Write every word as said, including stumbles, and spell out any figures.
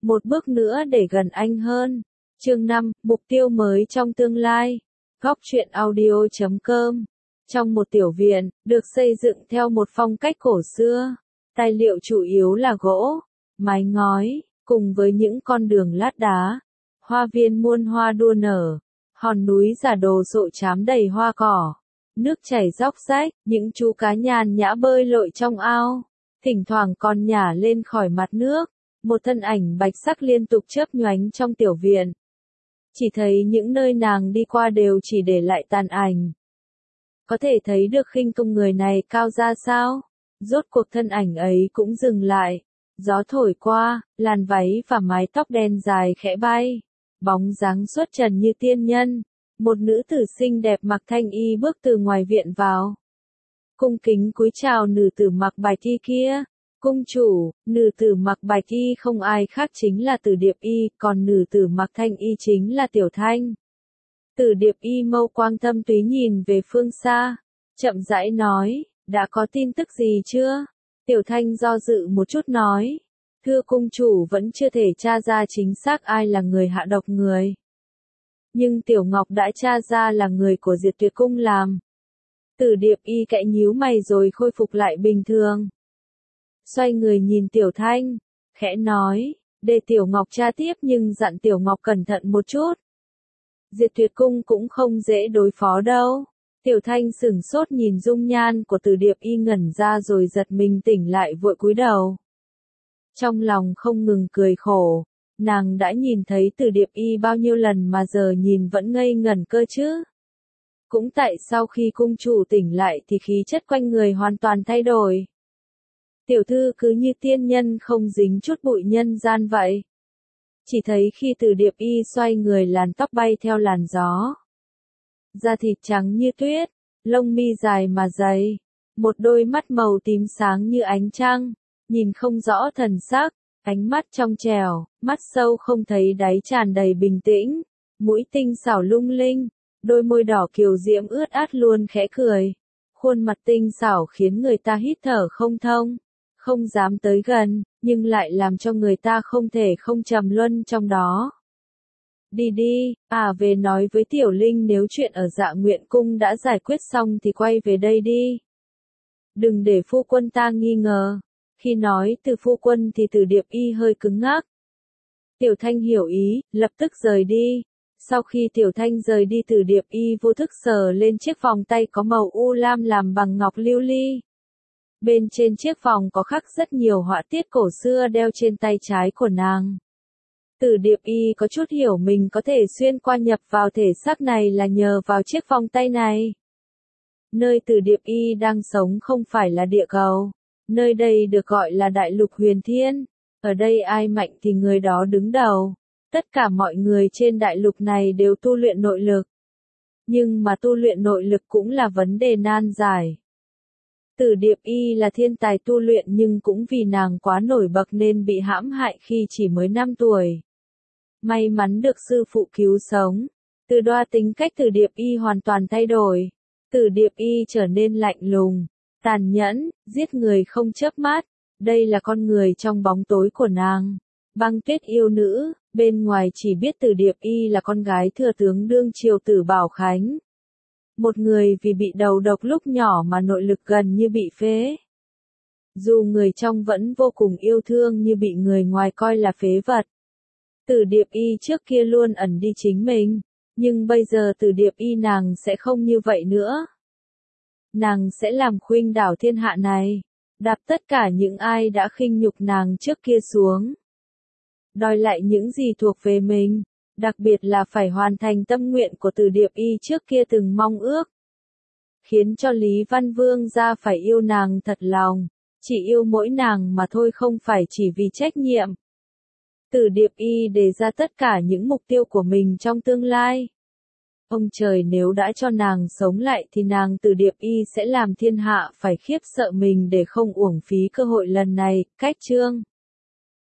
một bước nữa để gần anh hơn. Chương năm, mục tiêu mới trong tương lai. Góc truyện audio chấm com. Trong một tiểu viện, được xây dựng theo một phong cách cổ xưa. Tài liệu chủ yếu là gỗ, mái ngói, cùng với những con đường lát đá. Hoa viên muôn hoa đua nở. Hòn núi giả đồ sộ chám đầy hoa cỏ. Nước chảy róc rách, những chú cá nhàn nhã bơi lội trong ao. Thỉnh thoảng còn nhả lên khỏi mặt nước. Một thân ảnh bạch sắc liên tục chớp nhoánh trong tiểu viện. Chỉ thấy những nơi nàng đi qua đều chỉ để lại tàn ảnh. Có thể thấy được khinh công người này cao ra sao? Rốt cuộc thân ảnh ấy cũng dừng lại. Gió thổi qua, làn váy và mái tóc đen dài khẽ bay. Bóng dáng xuất trần như tiên nhân. Một nữ tử xinh đẹp mặc thanh y bước từ ngoài viện vào. Cung kính cúi chào nữ tử mặc bạch y kia. Cung chủ, nữ tử mặc bạch y không ai khác chính là Tử Điệp Y, còn nữ tử mặc thanh y chính là Tiểu Thanh. Tử Điệp Y mâu quang thâm túy nhìn về phương xa, chậm rãi nói, đã có tin tức gì chưa? Tiểu Thanh do dự một chút nói, thưa cung chủ vẫn chưa thể tra ra chính xác ai là người hạ độc người. Nhưng Tiểu Ngọc đã tra ra là người của Diệt Tuyệt Cung làm. Tử Điệp Y cạy nhíu mày rồi khôi phục lại bình thường. Xoay người nhìn Tiểu Thanh, khẽ nói, để Tiểu Ngọc tra tiếp nhưng dặn Tiểu Ngọc cẩn thận một chút. Diệt Tuyệt Cung cũng không dễ đối phó đâu. Tiểu Thanh sửng sốt nhìn dung nhan của Tử Điệp Y ngẩn ra rồi giật mình tỉnh lại vội cúi đầu. Trong lòng không ngừng cười khổ, nàng đã nhìn thấy Tử Điệp Y bao nhiêu lần mà giờ nhìn vẫn ngây ngẩn cơ chứ. Cũng tại sau khi cung chủ tỉnh lại thì khí chất quanh người hoàn toàn thay đổi. Tiểu thư cứ như tiên nhân không dính chút bụi nhân gian vậy. Chỉ thấy khi Tử Điệp Y xoay người làn tóc bay theo làn gió. Da thịt trắng như tuyết, lông mi dài mà dày, một đôi mắt màu tím sáng như ánh trăng, nhìn không rõ thần sắc, ánh mắt trong trẻo, mắt sâu không thấy đáy tràn đầy bình tĩnh, mũi tinh xảo lung linh, đôi môi đỏ kiều diễm ướt át luôn khẽ cười. Khuôn mặt tinh xảo khiến người ta hít thở không thông. Không dám tới gần, nhưng lại làm cho người ta không thể không trầm luân trong đó. Đi đi, à về nói với Tiểu Linh nếu chuyện ở Dạ Nguyện Cung đã giải quyết xong thì quay về đây đi. Đừng để phu quân ta nghi ngờ. Khi nói từ phu quân thì Tử Điệp Y hơi cứng ngắc. Tiểu Thanh hiểu ý, lập tức rời đi. Sau khi Tiểu Thanh rời đi Tử Điệp Y vô thức sờ lên chiếc vòng tay có màu u lam làm bằng ngọc lưu ly. Bên trên chiếc vòng có khắc rất nhiều họa tiết cổ xưa đeo trên tay trái của nàng. Tử Điệp Y có chút hiểu mình có thể xuyên qua nhập vào thể xác này là nhờ vào chiếc vòng tay này. Nơi Tử Điệp Y đang sống không phải là địa cầu. Nơi đây được gọi là Đại Lục Huyền Thiên. Ở đây ai mạnh thì người đó đứng đầu. Tất cả mọi người trên đại lục này đều tu luyện nội lực. Nhưng mà tu luyện nội lực cũng là vấn đề nan giải. Tử Điệp Y là thiên tài tu luyện nhưng cũng vì nàng quá nổi bật nên bị hãm hại khi chỉ mới năm tuổi. May mắn được sư phụ cứu sống. Từ đó tính cách Tử Điệp Y hoàn toàn thay đổi. Tử Điệp Y trở nên lạnh lùng, tàn nhẫn, giết người không chớp mắt. Đây là con người trong bóng tối của nàng. Băng Tuyết yêu nữ, bên ngoài chỉ biết Tử Điệp Y là con gái thừa tướng đương triều Tử Bảo Khánh. Một người vì bị đầu độc lúc nhỏ mà nội lực gần như bị phế. Dù người trong vẫn vô cùng yêu thương như bị người ngoài coi là phế vật. Tử Điệp Y trước kia luôn ẩn đi chính mình, nhưng bây giờ Tử Điệp Y nàng sẽ không như vậy nữa. Nàng sẽ làm khuynh đảo thiên hạ này, đạp tất cả những ai đã khinh nhục nàng trước kia xuống. Đòi lại những gì thuộc về mình. Đặc biệt là phải hoàn thành tâm nguyện của Tử Điệp Y trước kia từng mong ước. Khiến cho Lý Văn Vương gia phải yêu nàng thật lòng. Chỉ yêu mỗi nàng mà thôi không phải chỉ vì trách nhiệm. Tử Điệp Y đề ra tất cả những mục tiêu của mình trong tương lai. Ông trời nếu đã cho nàng sống lại thì nàng Tử Điệp Y sẽ làm thiên hạ phải khiếp sợ mình để không uổng phí cơ hội lần này. Cách chương